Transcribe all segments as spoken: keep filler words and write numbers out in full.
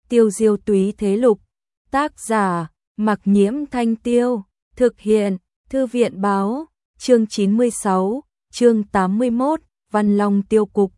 Tiêu diêu túy thế lục. Tác giả, Mặc Nhiễm Thanh Tiêu. Thực hiện, Thư viện báo. Chương chín mươi sáu, chương tám mươi mốt, Văn Long tiêu cục.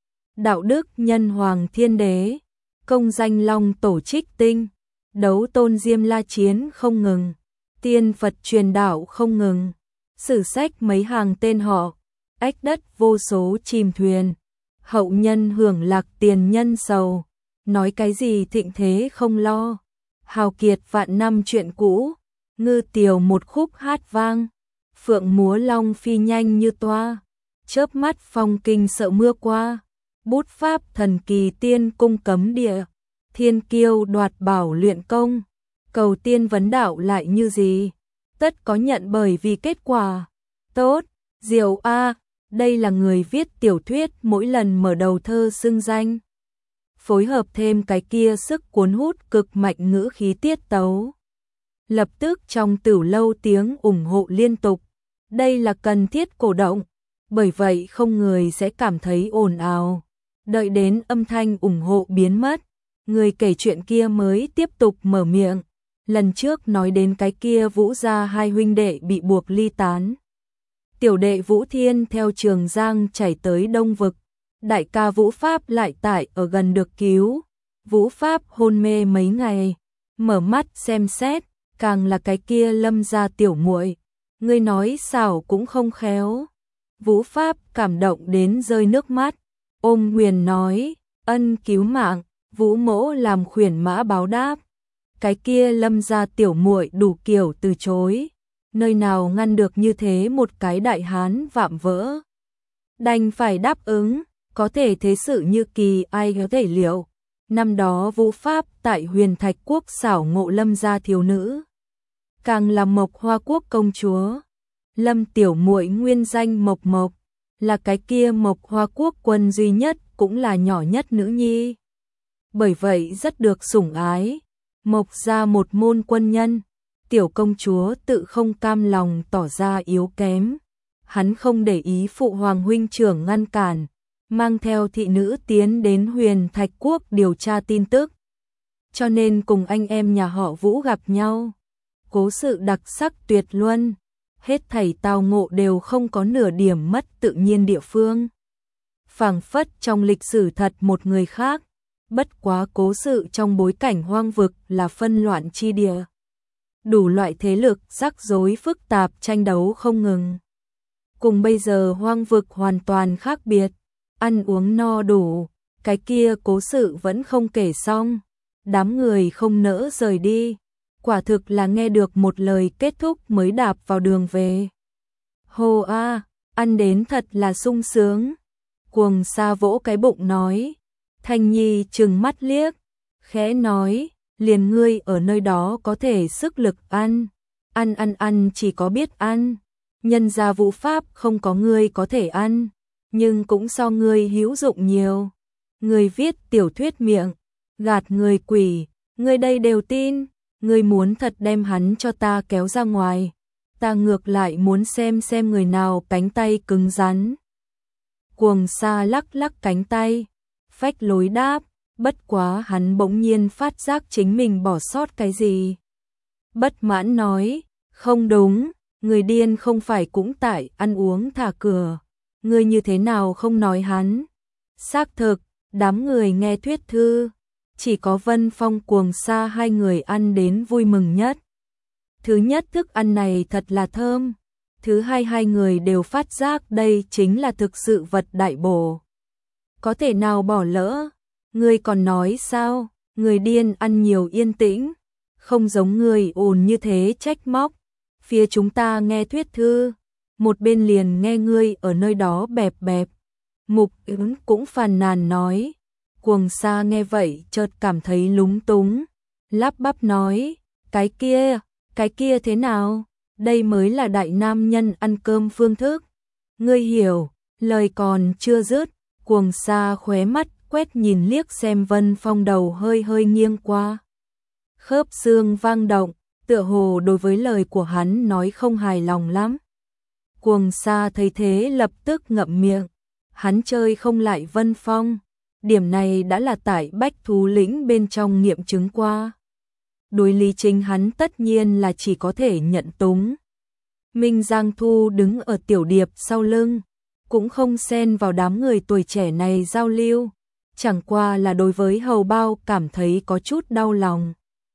Đạo đức nhân hoàng thiên đế. Công danh long tổ trích tinh. Đấu tôn diêm la chiến không ngừng. Tiên Phật truyền đạo không ngừng. Sử sách mấy hàng tên họ. Ách đất vô số chìm thuyền. Hậu nhân hưởng lạc tiền nhân sầu. Nói cái gì thịnh thế không lo. Hào kiệt vạn năm chuyện cũ. Ngư tiều một khúc hát vang. Phượng múa long phi nhanh như toa. Chớp mắt phong kinh sợ mưa qua. Bút pháp thần kỳ tiên cung cấm địa. Thiên kiêu đoạt bảo luyện công. Cầu tiên vấn đạo lại như gì. Tất có nhận bởi vì kết quả. Tốt, diệu a, đây là người viết tiểu thuyết mỗi lần mở đầu thơ xưng danh. Phối hợp thêm cái kia sức cuốn hút cực mạnh ngữ khí tiết tấu. Lập tức trong tửu lâu tiếng ủng hộ liên tục. Đây là cần thiết cổ động, bởi vậy không người sẽ cảm thấy ồn ào. Đợi đến âm thanh ủng hộ biến mất, người kể chuyện kia mới tiếp tục mở miệng. Lần trước nói đến cái kia Vũ gia hai huynh đệ bị buộc ly tán. Tiểu đệ Vũ Thiên theo Trường Giang chảy tới Đông Vực. Đại ca Vũ Pháp lại tại ở gần được cứu. Vũ Pháp hôn mê mấy ngày, mở mắt xem xét, càng là cái kia Lâm gia tiểu muội. Ngươi nói xảo cũng không khéo. Vũ Pháp cảm động đến rơi nước mắt, ôm Huyền nói, ân cứu mạng, Vũ mỗ làm khuyển mã báo đáp. Cái kia Lâm gia tiểu muội đủ kiểu từ chối, nơi nào ngăn được như thế một cái đại hán vạm vỡ. Đành phải đáp ứng, có thể thế sự như kỳ ai có thể liệu. Năm đó Vũ Pháp tại Huyền Thạch Quốc xảo ngộ Lâm gia thiếu nữ, càng là Mộc Hoa Quốc công chúa. Lâm tiểu muội nguyên danh Mộc Mộc, là cái kia Mộc Hoa Quốc quân duy nhất cũng là nhỏ nhất nữ nhi. Bởi vậy rất được sủng ái. Mộc gia một môn quân nhân, tiểu công chúa tự không cam lòng tỏ ra yếu kém. Hắn không để ý phụ hoàng huynh trưởng ngăn cản, mang theo thị nữ tiến đến Huyền Thạch Quốc điều tra tin tức. Cho nên cùng anh em nhà họ Vũ gặp nhau. Cố sự đặc sắc tuyệt luân, hết thảy tao ngộ đều không có nửa điểm mất tự nhiên địa phương. Phảng phất trong lịch sử thật một người khác, bất quá cố sự trong bối cảnh hoang vực là phân loạn chi địa. Đủ loại thế lực rắc rối phức tạp tranh đấu không ngừng. Cùng bây giờ hoang vực hoàn toàn khác biệt, ăn uống no đủ, cái kia cố sự vẫn không kể xong. Đám người không nỡ rời đi. Quả thực là nghe được một lời kết thúc mới đạp vào đường về. Hô a, ăn đến thật là sung sướng. Cuồng Sa vỗ cái bụng nói. Thanh Nhi trừng mắt liếc, khẽ nói, liền ngươi ở nơi đó có thể sức lực ăn. Ăn ăn ăn chỉ có biết ăn. Nhân gia Vũ Pháp không có ngươi có thể ăn, nhưng cũng so ngươi hữu dụng nhiều. Ngươi viết tiểu thuyết miệng, gạt người quỷ, ngươi đây đều tin. Ngươi muốn thật đem hắn cho ta kéo ra ngoài, ta ngược lại muốn xem xem người nào cánh tay cứng rắn. Cuồng Sa lắc lắc cánh tay, phách lối đáp, bất quá hắn bỗng nhiên phát giác chính mình bỏ sót cái gì. Bất mãn nói, không đúng, người điên không phải cũng tại ăn uống thả cửa, ngươi như thế nào không nói hắn. Xác thực, đám người nghe thuyết thư, chỉ có Vân Phong Cuồng Sa hai người ăn đến vui mừng nhất. Thứ nhất thức ăn này thật là thơm. Thứ hai hai người đều phát giác đây chính là thực sự vật đại bổ. Có thể nào bỏ lỡ? Ngươi còn nói sao? Người điên ăn nhiều yên tĩnh. Không giống người ồn như thế trách móc. Phía chúng ta nghe thuyết thư. Một bên liền nghe ngươi ở nơi đó bẹp bẹp. Mục ứng cũng phàn nàn nói. Cuồng Sa nghe vậy chợt cảm thấy lúng túng, lắp bắp nói, cái kia, cái kia thế nào, đây mới là đại nam nhân ăn cơm phương thức. Ngươi hiểu, lời còn chưa dứt, Cuồng Sa khóe mắt quét nhìn liếc xem Vân Phong đầu hơi hơi nghiêng qua. Khớp xương vang động, tựa hồ đối với lời của hắn nói không hài lòng lắm. Cuồng Sa thấy thế lập tức ngậm miệng, hắn chơi không lại Vân Phong. Điểm này đã là tại Bách Thú Lĩnh bên trong nghiệm chứng qua. Đối lý chính hắn tất nhiên là chỉ có thể nhận túng. Minh Giang Thu đứng ở Tiểu Điệp sau lưng, cũng không xen vào đám người tuổi trẻ này giao lưu, chẳng qua là đối với Hầu Bao cảm thấy có chút đau lòng.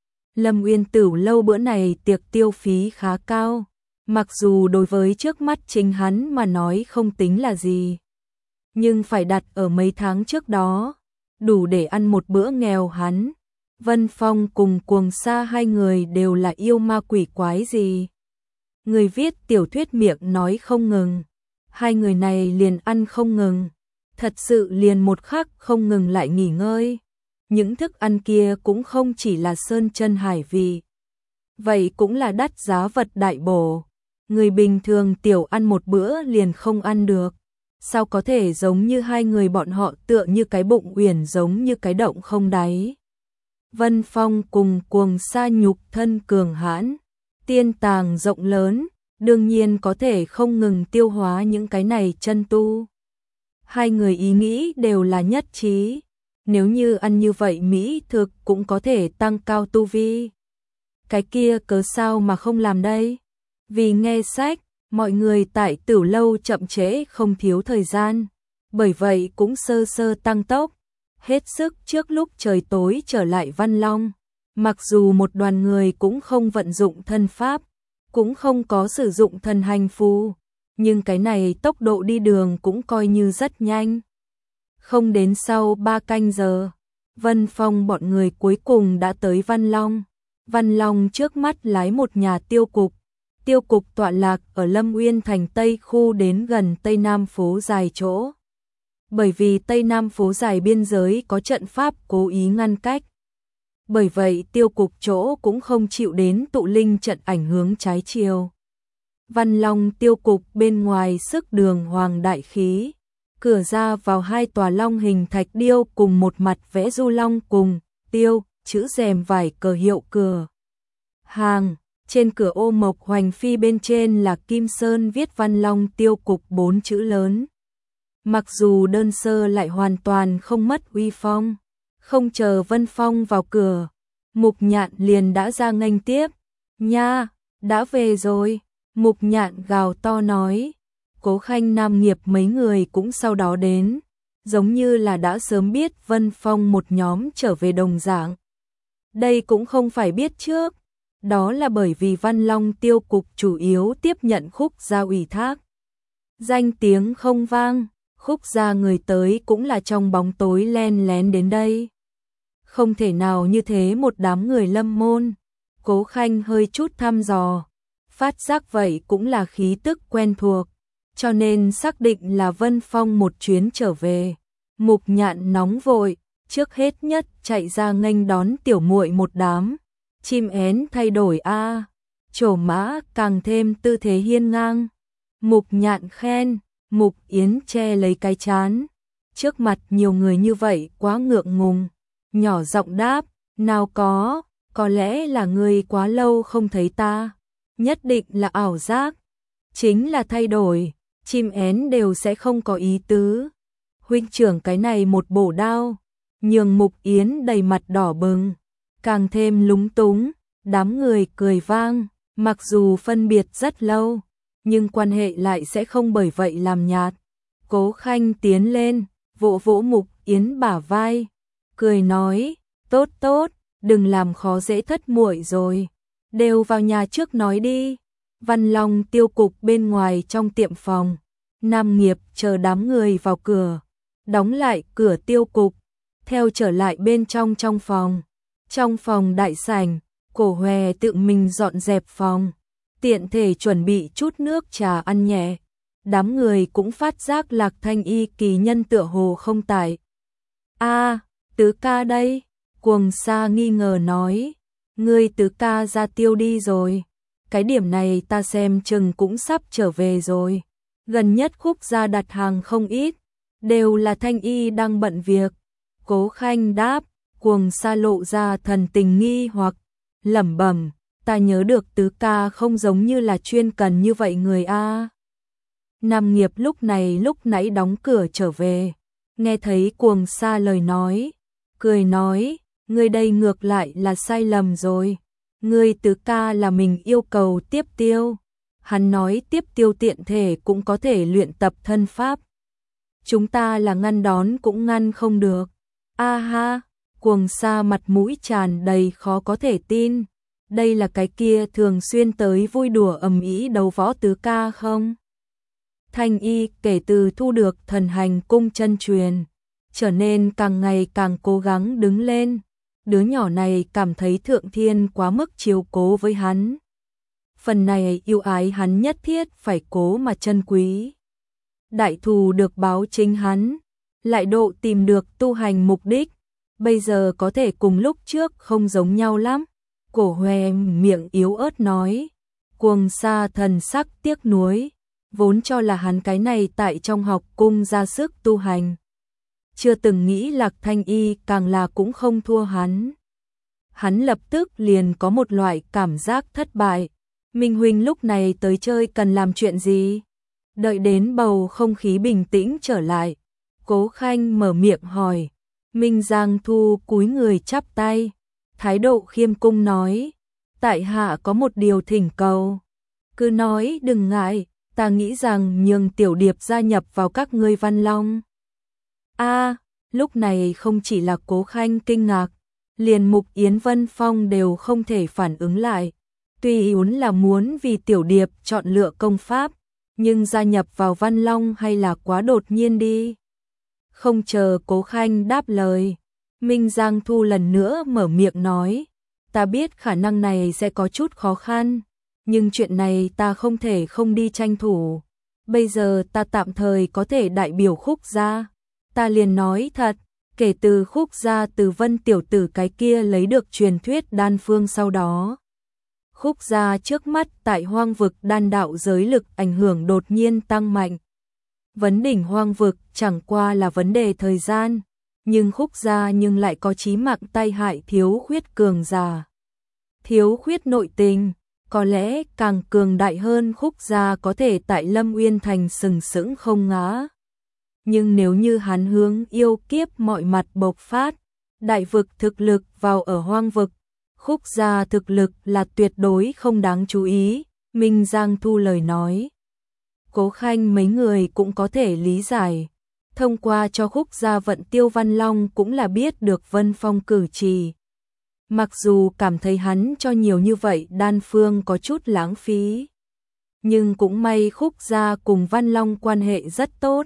Lâm Uyên Tửu lâu bữa này tiệc tiêu phí khá cao, mặc dù đối với trước mắt chính hắn mà nói không tính là gì, nhưng phải đặt ở mấy tháng trước đó, đủ để ăn một bữa nghèo hắn. Vân Phong cùng Cuồng Sa hai người đều là yêu ma quỷ quái gì. Người viết tiểu thuyết miệng nói không ngừng, hai người này liền ăn không ngừng, thật sự liền một khắc không ngừng lại nghỉ ngơi. Những thức ăn kia cũng không chỉ là sơn chân hải vị, vậy cũng là đắt giá vật đại bổ. Người bình thường tiểu ăn một bữa liền không ăn được, sao có thể giống như hai người bọn họ tựa như cái bụng uyển giống như cái động không đáy. Vân Phong cùng Cuồng Sa nhục thân cường hãn, tiên tàng rộng lớn, đương nhiên có thể không ngừng tiêu hóa những cái này chân tu. Hai người ý nghĩ đều là nhất trí, nếu như ăn như vậy mỹ thực cũng có thể tăng cao tu vi. Cái kia cớ sao mà không làm đây? Vì nghe sách, mọi người tại Tử lâu chậm trễ không thiếu thời gian, bởi vậy cũng sơ sơ tăng tốc, hết sức trước lúc trời tối trở lại Văn Long. Mặc dù một đoàn người cũng không vận dụng thân pháp, cũng không có sử dụng thần hành phù, nhưng cái này tốc độ đi đường cũng coi như rất nhanh. Không đến sau ba canh giờ, Vân Phong bọn người cuối cùng đã tới Văn Long. Văn Long trước mắt lái một nhà tiêu cục. Tiêu cục tọa lạc ở Lâm Uyên thành Tây khu đến gần Tây Nam phố dài chỗ. Bởi vì Tây Nam phố dài biên giới có trận pháp cố ý ngăn cách. Bởi vậy tiêu cục chỗ cũng không chịu đến tụ linh trận ảnh hướng trái chiều. Văn Long tiêu cục bên ngoài sức đường hoàng đại khí. Cửa ra vào hai tòa long hình thạch điêu cùng một mặt vẽ du long cùng tiêu, chữ rèm vải cờ hiệu cửa hàng. Trên cửa ô mộc hoành phi bên trên là kim sơn viết Văn Long tiêu cục bốn chữ lớn. Mặc dù đơn sơ lại hoàn toàn không mất uy phong. Không chờ Vân Phong vào cửa, Mục Nhạn liền đã ra nghênh tiếp. Nha, đã về rồi. Mục Nhạn gào to nói. Cố Khanh Nam Nghiệp mấy người cũng sau đó đến, giống như là đã sớm biết Vân Phong một nhóm trở về đồng dạng. Đây cũng không phải biết trước, đó là bởi vì Văn Long tiêu cục chủ yếu tiếp nhận Khúc gia ủy thác. Danh tiếng không vang, Khúc gia người tới cũng là trong bóng tối len lén đến đây. Không thể nào như thế một đám người lâm môn. Cố Khanh hơi chút thăm dò, phát giác vậy cũng là khí tức quen thuộc, cho nên xác định là Vân Phong một chuyến trở về. Mục Nhạn nóng vội, trước hết nhất chạy ra nghênh đón tiểu muội một đám. Chim én thay đổi a, trổ mã càng thêm tư thế hiên ngang. Mục Nhạn khen, Mục Yến che lấy cái chán. Trước mặt nhiều người như vậy quá ngượng ngùng, nhỏ giọng đáp, nào có, có lẽ là người quá lâu không thấy ta, nhất định là ảo giác. Chính là thay đổi, chim én đều sẽ không có ý tứ. Huynh trưởng cái này một bổ đao, nhường Mục Yến đầy mặt đỏ bừng, càng thêm lúng túng. Đám người cười vang, mặc dù phân biệt rất lâu, nhưng quan hệ lại sẽ không bởi vậy làm nhạt. Cố Khanh tiến lên, vỗ vỗ Mục Yến bả vai, cười nói, tốt tốt, đừng làm khó dễ thất muội rồi, đều vào nhà trước nói đi. Văn Long tiêu cục bên ngoài trong tiệm phòng, Nam Nghiệp chờ đám người vào cửa, đóng lại cửa tiêu cục, theo trở lại bên trong trong phòng. Trong phòng đại sảnh, Cổ Hòe tự mình dọn dẹp phòng, tiện thể chuẩn bị chút nước trà ăn nhẹ. Đám người cũng phát giác Lạc Thanh Y kỳ nhân tựa hồ không tại. A, tứ ca đây, Cuồng Sa nghi ngờ nói, ngươi tứ ca ra tiêu đi rồi. Cái điểm này ta xem chừng cũng sắp trở về rồi. Gần nhất Khúc gia đặt hàng không ít, đều là Thanh Y đang bận việc. Cố Khanh đáp, Cuồng Sa lộ ra thần tình nghi hoặc, lẩm bẩm, ta nhớ được tứ ca không giống như là chuyên cần như vậy người a. Nam Nghiệp lúc này lúc nãy đóng cửa trở về, nghe thấy Cuồng Sa lời nói, cười nói, ngươi đây ngược lại là sai lầm rồi. Ngươi tứ ca là mình yêu cầu tiếp tiêu. Hắn nói tiếp tiêu tiện thể cũng có thể luyện tập thân pháp. Chúng ta là ngăn đón cũng ngăn không được. A ha, Cuồng Sa mặt mũi tràn đầy khó có thể tin. Đây là cái kia thường xuyên tới vui đùa ầm ĩ đấu võ tứ ca không? Thanh Y kể từ thu được thần hành cung chân truyền, trở nên càng ngày càng cố gắng đứng lên. Đứa nhỏ này cảm thấy Thượng Thiên quá mức chiếu cố với hắn. Phần này yêu ái hắn nhất thiết phải cố mà trân quý. Đại thù được báo chính hắn, lại độ tìm được tu hành mục đích. Bây giờ có thể cùng lúc trước không giống nhau lắm. Cổ Hoè miệng yếu ớt nói. Cuồng Sa thần sắc tiếc nuối, vốn cho là hắn cái này tại trong học cung ra sức tu hành. Chưa từng nghĩ Lạc Thanh Y càng là cũng không thua hắn. Hắn lập tức liền có một loại cảm giác thất bại. Minh huynh lúc này tới chơi cần làm chuyện gì? Đợi đến bầu không khí bình tĩnh trở lại, Cố Khanh mở miệng hỏi. Minh Giang Thu cúi người chắp tay, thái độ khiêm cung nói, tại hạ có một điều thỉnh cầu. Cứ nói đừng ngại, ta nghĩ rằng nhường Tiểu Điệp gia nhập vào các ngươi Văn Long. A, lúc này không chỉ là Cố Khanh kinh ngạc, liền Mục Yến Vân Phong đều không thể phản ứng lại. Tuy Yến là muốn vì Tiểu Điệp chọn lựa công pháp, nhưng gia nhập vào Văn Long hay là quá đột nhiên đi. Không chờ Cố Khanh đáp lời, Minh Giang Thu lần nữa mở miệng nói, ta biết khả năng này sẽ có chút khó khăn, nhưng chuyện này ta không thể không đi tranh thủ. Bây giờ ta tạm thời có thể đại biểu Khúc gia. Ta liền nói thật, kể từ Khúc gia từ Vân tiểu tử cái kia lấy được truyền thuyết đan phương sau đó, Khúc gia trước mắt tại hoang vực đan đạo giới lực ảnh hưởng đột nhiên tăng mạnh. Vấn đỉnh hoang vực chẳng qua là vấn đề thời gian, nhưng Khúc gia nhưng lại có chí mạng tai hại thiếu khuyết cường giả. Thiếu khuyết nội tình, có lẽ càng cường đại hơn Khúc gia có thể tại Lâm Uyên Thành sừng sững không ngã. Nhưng nếu như hắn hướng yêu kiếp mọi mặt bộc phát, đại vực thực lực vào ở hoang vực, Khúc gia thực lực là tuyệt đối không đáng chú ý. Minh Giang Thu lời nói, Cố Khanh mấy người cũng có thể lý giải. Thông qua cho Khúc gia vận Tiêu Văn Long cũng là biết được Vân Phong cử chỉ. Mặc dù cảm thấy hắn cho nhiều như vậy đan phương có chút lãng phí, nhưng cũng may Khúc gia cùng Văn Long quan hệ rất tốt.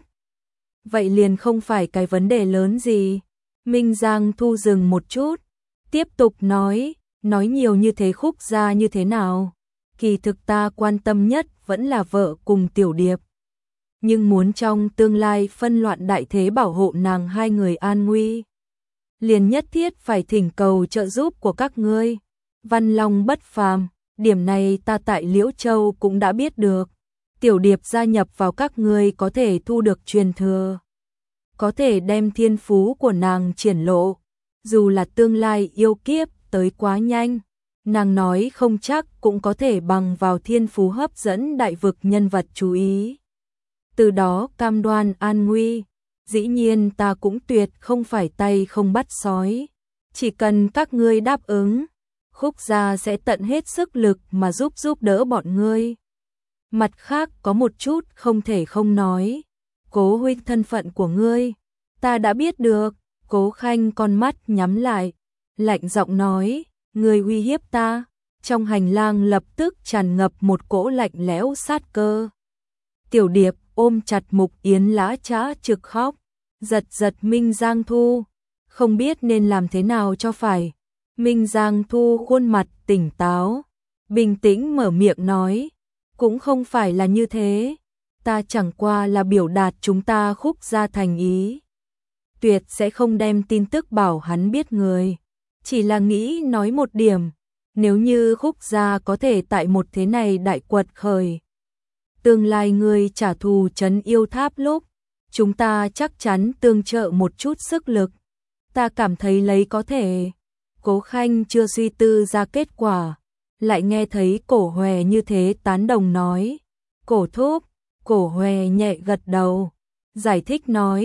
Vậy liền không phải cái vấn đề lớn gì. Minh Giang Thu dừng một chút, tiếp tục nói, nói nhiều như thế Khúc gia như thế nào? Kỳ thực ta quan tâm nhất vẫn là vợ cùng Tiểu Điệp. Nhưng muốn trong tương lai phân loạn đại thế bảo hộ nàng hai người an nguy, liền nhất thiết phải thỉnh cầu trợ giúp của các ngươi. Văn Long bất phàm, điểm này ta tại Liễu Châu cũng đã biết được. Tiểu Điệp gia nhập vào các ngươi có thể thu được truyền thừa, có thể đem thiên phú của nàng triển lộ. Dù là tương lai yêu kiếp tới quá nhanh, nàng nói không chắc cũng có thể bằng vào thiên phú hấp dẫn đại vực nhân vật chú ý, từ đó cam đoan an nguy. Dĩ nhiên ta cũng tuyệt không phải tay không bắt sói, chỉ cần các ngươi đáp ứng, Khúc gia sẽ tận hết sức lực mà giúp giúp đỡ bọn ngươi. Mặt khác có một chút không thể không nói, Cố huynh thân phận của ngươi, ta đã biết được. Cố Khanh con mắt nhắm lại, lạnh giọng nói, ngươi uy hiếp ta. Trong hành lang lập tức tràn ngập một cỗ lạnh lẽo sát cơ. Tiểu Điệp ôm chặt Mục Yến lá chã trực khóc, giật giật Minh Giang Thu, không biết nên làm thế nào cho phải. Minh Giang Thu khuôn mặt tỉnh táo, bình tĩnh mở miệng nói, cũng không phải là như thế, ta chẳng qua là biểu đạt chúng ta Khúc gia thành ý, tuyệt sẽ không đem tin tức bảo hắn biết người, chỉ là nghĩ nói một điểm, nếu như Khúc gia có thể tại một thế này đại quật khởi, tương lai người trả thù trấn yêu tháp lúc, chúng ta chắc chắn tương trợ một chút sức lực. Ta cảm thấy lấy có thể. Cố Khanh chưa suy tư ra kết quả, lại nghe thấy Cổ Hoè như thế tán đồng nói. Cổ thúc, Cổ Hoè nhẹ gật đầu, giải thích nói,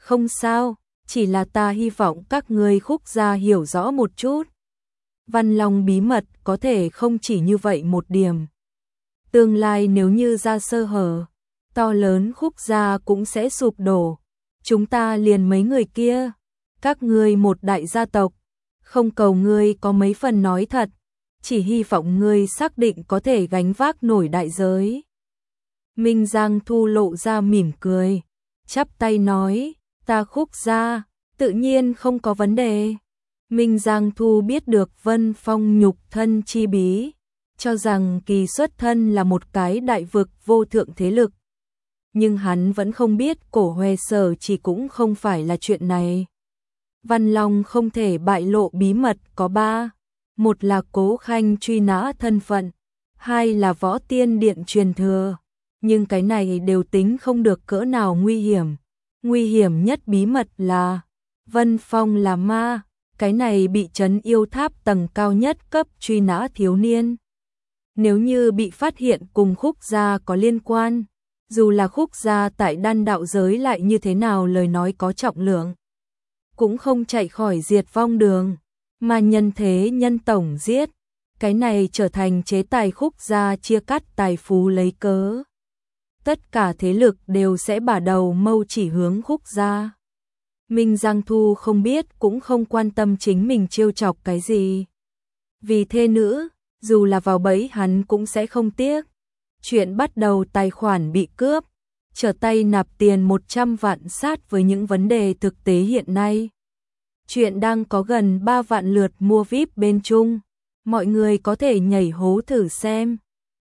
Không sao, chỉ là ta hy vọng các ngươi Khúc gia hiểu rõ một chút. Văn Long bí mật có thể không chỉ như vậy một điểm. Tương lai nếu như ra sơ hở, to lớn Khúc gia cũng sẽ sụp đổ. Chúng ta liền mấy người kia, các ngươi một đại gia tộc, không cầu ngươi có mấy phần nói thật, chỉ hy vọng ngươi xác định có thể gánh vác nổi đại giới. Minh Giang Thu lộ ra mỉm cười, chắp tay nói, ta Khúc gia, tự nhiên không có vấn đề. Minh Giang Thu biết được Vân Phong nhục thân chi bí, cho rằng kỳ xuất thân là một cái đại vực vô thượng thế lực. Nhưng hắn vẫn không biết cổ Huệ Sở chỉ cũng không phải là chuyện này. Văn Long không thể bại lộ bí mật có ba. Một là Cố Khanh truy nã thân phận, hai là Võ Tiên Điện truyền thừa. Nhưng cái này đều tính không được cỡ nào nguy hiểm. Nguy hiểm nhất bí mật là Vân Phong là ma, cái này bị trấn yêu tháp tầng cao nhất cấp truy nã thiếu niên. Nếu như bị phát hiện cùng Khúc gia có liên quan, dù là Khúc gia tại đan đạo giới lại như thế nào lời nói có trọng lượng, cũng không chạy khỏi diệt vong đường, mà nhân thế nhân tổng giết, cái này trở thành chế tài Khúc gia chia cắt tài phú lấy cớ. Tất cả thế lực đều sẽ bả đầu mâu chỉ hướng Khúc gia. Minh Giang Thu không biết cũng không quan tâm chính mình trêu chọc cái gì. Vì thê nữ, dù là vào bẫy hắn cũng sẽ không tiếc. Chuyện bắt đầu tài khoản bị cướp, trở tay nạp tiền một trăm vạn sát với những vấn đề thực tế hiện nay. Chuyện đang có gần ba vạn lượt mua vi ai pi bên Trung, mọi người có thể nhảy hố thử xem.